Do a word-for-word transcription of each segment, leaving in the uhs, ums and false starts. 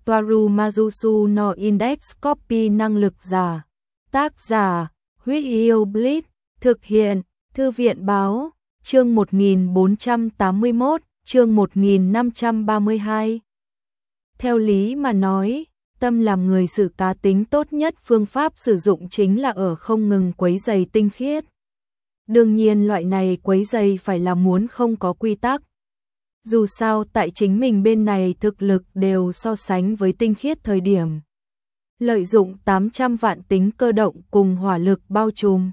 Toaru Majusu no Index Copy năng lực giả. Tác giả, Huyết Yêu Blitz, thực hiện, Thư viện báo, chương một nghìn bốn trăm tám mươi mốt, chương một nghìn năm trăm ba mươi hai. Theo lý mà nói, tâm làm người xử cá tính tốt nhất phương pháp sử dụng chính là ở không ngừng quấy rầy tinh khiết. Đương nhiên loại này quấy rầy phải là muốn không có quy tắc. Dù sao tại chính mình bên này thực lực đều so sánh với tinh khiết thời điểm. Lợi dụng tám trăm vạn tính cơ động cùng hỏa lực bao trùm.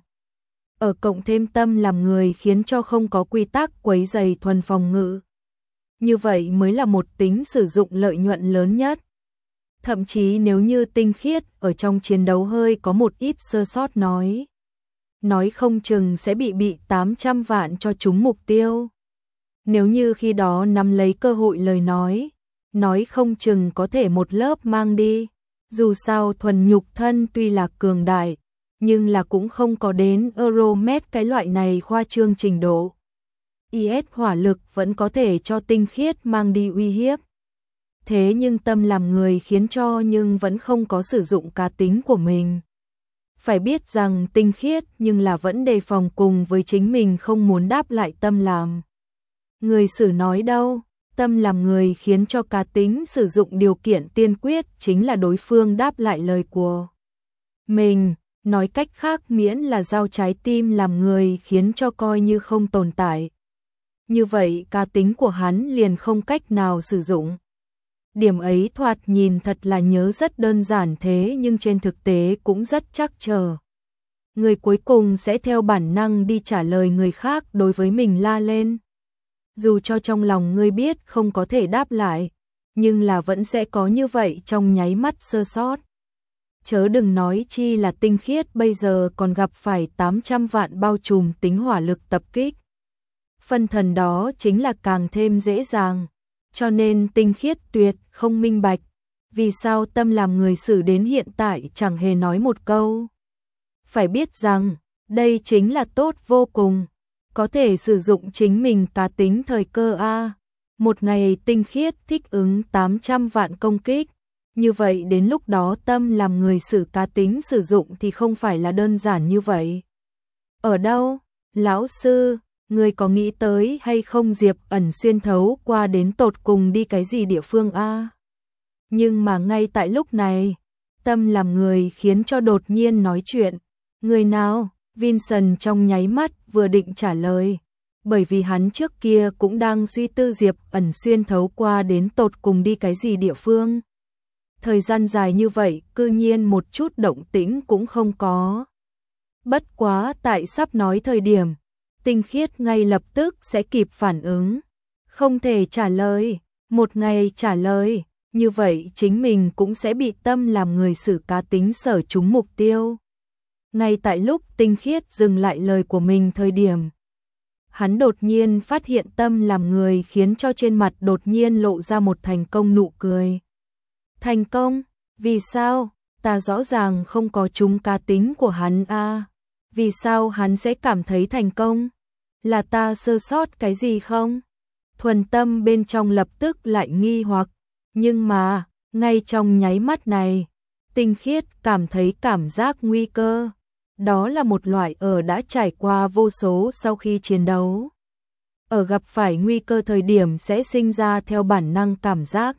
Ở cộng thêm tâm làm người khiến cho không có quy tắc quấy rầy thuần phòng ngự. Như vậy mới là một tính sử dụng lợi nhuận lớn nhất. Thậm chí nếu như tinh khiết ở trong chiến đấu hơi có một ít sơ sót nói. Nói không chừng sẽ bị bị tám trăm vạn cho trúng mục tiêu. Nếu như khi đó nắm lấy cơ hội lời nói, nói không chừng có thể một lớp mang đi. Dù sao thuần nhục thân tuy là cường đại, nhưng là cũng không có đến Euromet cái loại này khoa trương trình độ. i ét hỏa lực vẫn có thể cho tinh khiết mang đi uy hiếp. Thế nhưng tâm làm người khiến cho nhưng vẫn không có sử dụng cá tính của mình. Phải biết rằng tinh khiết nhưng là vẫn đề phòng cùng với chính mình không muốn đáp lại tâm làm. Người xử nói đâu, tâm làm người khiến cho cá tính sử dụng điều kiện tiên quyết chính là đối phương đáp lại lời của mình. Nói cách khác miễn là giao trái tim làm người khiến cho coi như không tồn tại. Như vậy cá tính của hắn liền không cách nào sử dụng. Điểm ấy thoạt nhìn thật là nhớ rất đơn giản thế nhưng trên thực tế cũng rất chắc chờ. Người cuối cùng sẽ theo bản năng đi trả lời người khác đối với mình la lên. Dù cho trong lòng ngươi biết không có thể đáp lại, nhưng là vẫn sẽ có như vậy trong nháy mắt sơ sót. Chớ đừng nói chi là tinh khiết bây giờ còn gặp phải tám trăm vạn bao trùm tính hỏa lực tập kích. Phân thần đó chính là càng thêm dễ dàng. Cho nên tinh khiết tuyệt không minh bạch. Vì sao tâm làm người xử đến hiện tại chẳng hề nói một câu. Phải biết rằng, đây chính là tốt vô cùng. Có thể sử dụng chính mình cá tính thời cơ A. Một ngày tinh khiết thích ứng tám trăm vạn công kích. Như vậy đến lúc đó tâm làm người xử cá tính sử dụng thì không phải là đơn giản như vậy. Ở đâu? Lão sư, người có nghĩ tới hay không Diệp ẩn xuyên thấu qua đến tột cùng đi cái gì địa phương A? Nhưng mà ngay tại lúc này, tâm làm người khiến cho đột nhiên nói chuyện. Người nào? Vincent trong nháy mắt vừa định trả lời. Bởi vì hắn trước kia cũng đang suy tư Diệp ẩn xuyên thấu qua đến tột cùng đi cái gì địa phương. Thời gian dài như vậy cư nhiên một chút động tĩnh cũng không có. Bất quá tại sắp nói thời điểm, tinh khiết ngay lập tức sẽ kịp phản ứng. Không thể trả lời, một ngày trả lời, như vậy chính mình cũng sẽ bị tâm làm người xử cá tính sở trúng mục tiêu. Ngay tại lúc tinh khiết dừng lại lời của mình thời điểm, hắn đột nhiên phát hiện tâm làm người khiến cho trên mặt đột nhiên lộ ra một thành công nụ cười. Thành công? Vì sao? Ta rõ ràng không có trúng cá tính của hắn a. Vì sao hắn sẽ cảm thấy thành công? Là ta sơ sót cái gì không? Thuần tâm bên trong lập tức lại nghi hoặc. Nhưng mà, ngay trong nháy mắt này, tinh khiết cảm thấy cảm giác nguy cơ. Đó là một loại ở đã trải qua vô số sau khi chiến đấu. Ở gặp phải nguy cơ thời điểm sẽ sinh ra theo bản năng cảm giác.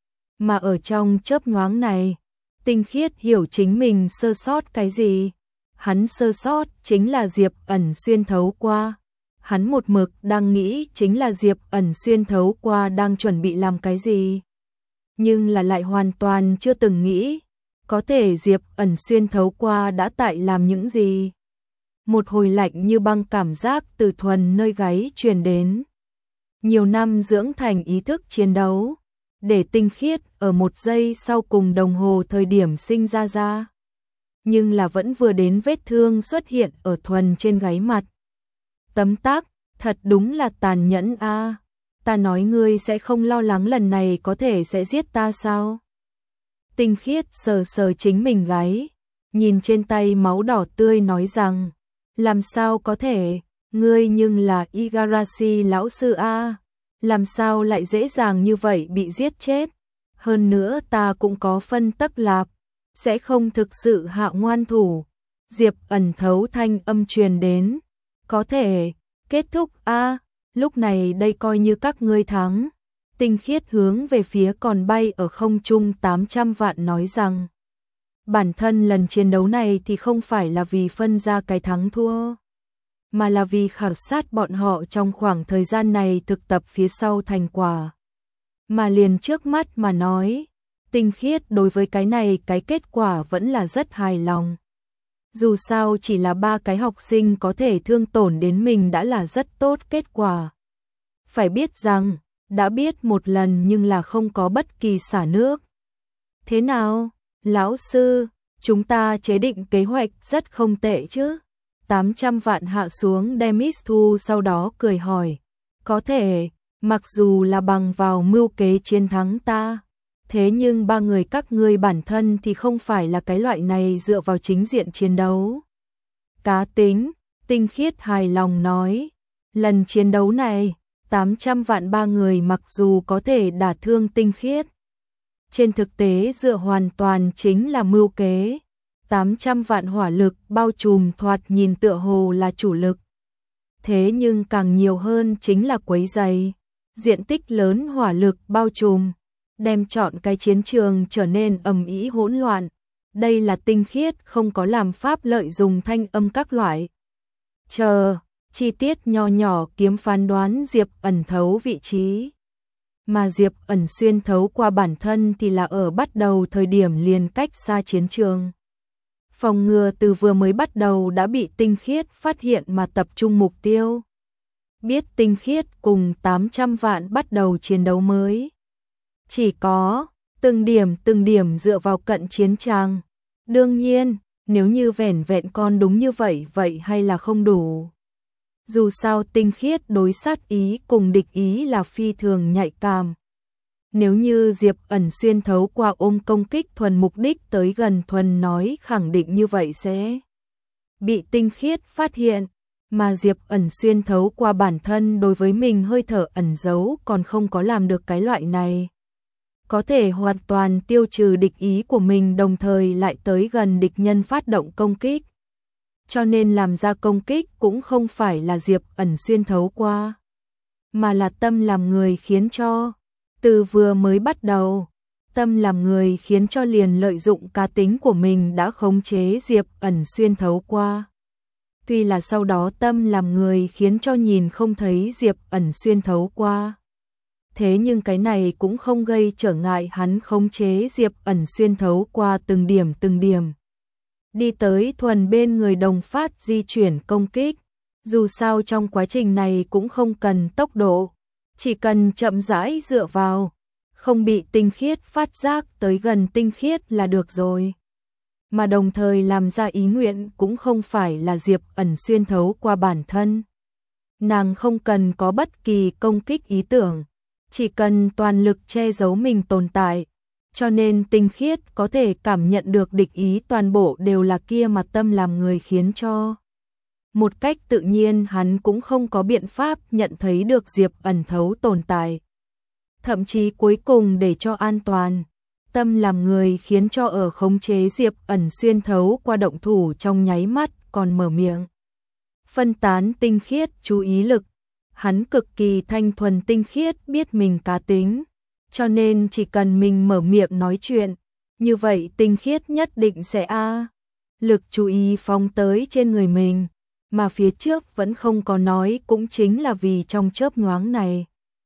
Mà ở trong chớp nhoáng này, tinh khiết hiểu chính mình sơ sót cái gì. Hắn sơ sót chính là Diệp ẩn xuyên thấu qua. Hắn một mực đang nghĩ chính là Diệp ẩn xuyên thấu qua đang chuẩn bị làm cái gì. Nhưng là lại hoàn toàn chưa từng nghĩ. Có thể Diệp ẩn xuyên thấu qua đã tại làm những gì. Một hồi lạnh như băng cảm giác từ thuần nơi gáy truyền đến. Nhiều năm dưỡng thành ý thức chiến đấu. Để tinh khiết ở một giây sau cùng đồng hồ thời điểm sinh ra ra. Nhưng là vẫn vừa đến vết thương xuất hiện ở thuần trên gáy mặt. Tấm tắc, thật đúng là tàn nhẫn a. Ta nói ngươi sẽ không lo lắng lần này có thể sẽ giết ta sao? Tinh khiết sờ sờ chính mình gáy, nhìn trên tay máu đỏ tươi nói rằng, làm sao có thể, ngươi nhưng là Igarashi lão sư a, làm sao lại dễ dàng như vậy bị giết chết? hơn nữa ta cũng có phân tắc lạp, sẽ không thực sự hạ ngoan thủ. Diệp Ẩn thấu thanh âm truyền đến, có thể, kết thúc a lúc này đây coi như các ngươi thắng. Tinh Khiết hướng về phía còn bay ở không trung tám trăm vạn nói rằng, bản thân lần chiến đấu này thì không phải là vì phân ra cái thắng thua, mà là vì khảo sát bọn họ trong khoảng thời gian này thực tập phía sau thành quả. Mà liền trước mắt mà nói, Tinh Khiết đối với cái này cái kết quả vẫn là rất hài lòng. Dù sao chỉ là ba cái học sinh có thể thương tổn đến mình đã là rất tốt kết quả. Phải biết rằng, đã biết một lần nhưng là không có bất kỳ xả nước. Thế nào, lão sư, chúng ta chế định kế hoạch rất không tệ chứ? tám trăm vạn hạ xuống Demis Thu sau đó cười hỏi. Có thể, mặc dù là bằng vào mưu kế chiến thắng ta, thế nhưng ba người các ngươi bản thân thì không phải là cái loại này dựa vào chính diện chiến đấu. Cá tính, Tinh Khiết hài lòng nói, lần chiến đấu này, tám trăm vạn ba người mặc dù có thể đả thương Tinh Khiết, trên thực tế dựa hoàn toàn chính là mưu kế. tám trăm vạn hỏa lực bao trùm thoạt nhìn tựa hồ là chủ lực. Thế nhưng càng nhiều hơn chính là quấy rầy, diện tích lớn hỏa lực bao trùm, đem chọn cái chiến trường trở nên ầm ĩ hỗn loạn. Đây là Tinh Khiết không có làm pháp lợi dùng thanh âm các loại. Chờ, chi tiết nho nhỏ kiếm phán đoán Diệp Ẩn thấu vị trí. Mà Diệp Ẩn xuyên thấu qua bản thân thì là ở bắt đầu thời điểm liền cách xa chiến trường. Phòng ngừa từ vừa mới bắt đầu đã bị Tinh Khiết phát hiện mà tập trung mục tiêu. Biết Tinh Khiết cùng tám trăm vạn bắt đầu chiến đấu mới. Chỉ có từng điểm từng điểm dựa vào cận chiến trang. Đương nhiên, nếu như vẻn vẹn con đúng như vậy vậy hay là không đủ. Dù sao Tinh Khiết đối sát ý cùng địch ý là phi thường nhạy cảm. Nếu như Diệp Ẩn xuyên thấu qua ôm công kích thuần mục đích tới gần thuần nói khẳng định như vậy sẽ bị Tinh Khiết phát hiện, mà Diệp Ẩn xuyên thấu qua bản thân đối với mình hơi thở ẩn giấu còn không có làm được cái loại này. Có thể hoàn toàn tiêu trừ địch ý của mình đồng thời lại tới gần địch nhân phát động công kích. Cho nên làm ra công kích cũng không phải là Diệp Ẩn xuyên thấu qua, mà là tâm làm người khiến cho. Từ vừa mới bắt đầu, tâm làm người khiến cho liền lợi dụng cá tính của mình đã khống chế Diệp Ẩn xuyên thấu qua. Tuy là sau đó tâm làm người khiến cho nhìn không thấy Diệp Ẩn xuyên thấu qua. Thế nhưng cái này cũng không gây trở ngại hắn khống chế Diệp Ẩn xuyên thấu qua từng điểm từng điểm. Đi tới thuần bên người đồng phát di chuyển công kích. Dù sao trong quá trình này cũng không cần tốc độ. Chỉ cần chậm rãi dựa vào, không bị Tinh Khiết phát giác tới gần Tinh Khiết là được rồi. Mà đồng thời làm ra ý nguyện cũng không phải là Diệp Ẩn xuyên thấu qua bản thân. Nàng không cần có bất kỳ công kích ý tưởng, chỉ cần toàn lực che giấu mình tồn tại. Cho nên Tinh Khiết có thể cảm nhận được địch ý toàn bộ đều là kia mà tâm làm người khiến cho. Một cách tự nhiên hắn cũng không có biện pháp nhận thấy được Diệp Ẩn thấu tồn tại. Thậm chí cuối cùng để cho an toàn, tâm làm người khiến cho ở khống chế Diệp Ẩn xuyên thấu qua động thủ trong nháy mắt còn mở miệng. Phân tán Tinh Khiết chú ý lực, hắn cực kỳ thanh thuần Tinh Khiết biết mình cá tính, cho nên chỉ cần mình mở miệng nói chuyện, như vậy Tinh Khiết nhất định sẽ a lực chú ý phóng tới trên người mình. Mà phía trước vẫn không có nói cũng chính là vì trong chớp nhoáng này.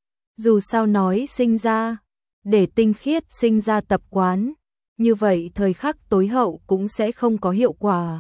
Dù sao nói sinh ra, để Tinh Khiết sinh ra tập quán, như vậy thời khắc tối hậu cũng sẽ không có hiệu quả.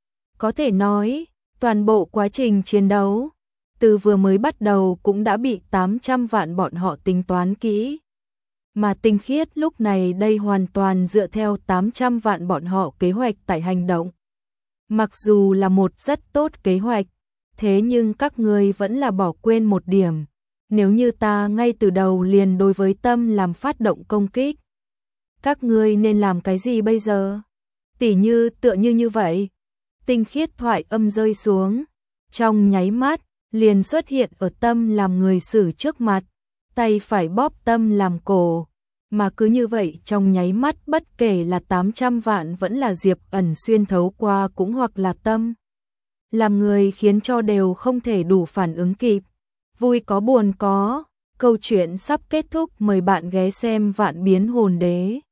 Có thể nói, toàn bộ quá trình chiến đấu, từ vừa mới bắt đầu cũng đã bị tám trăm vạn bọn họ tính toán kỹ. Mà Tinh Khiết lúc này đây hoàn toàn dựa theo tám trăm vạn bọn họ kế hoạch tại hành động. Mặc dù là một rất tốt kế hoạch, thế nhưng các ngươi vẫn là bỏ quên một điểm. Nếu như ta ngay từ đầu liền đối với tâm làm phát động công kích, các ngươi nên làm cái gì bây giờ? Tỉ như tựa như như vậy. Tinh Khiết thoại âm rơi xuống, trong nháy mắt liền xuất hiện ở tâm làm người xử trước mặt, tay phải bóp tâm làm cổ, mà cứ như vậy trong nháy mắt bất kể là tám trăm vạn vẫn là Diệp Ẩn xuyên thấu qua cũng hoặc là tâm. Làm người khiến cho đều không thể đủ phản ứng kịp. Vui có buồn có, câu chuyện sắp kết thúc, mời bạn ghé xem Vạn Biến Hồn Đế.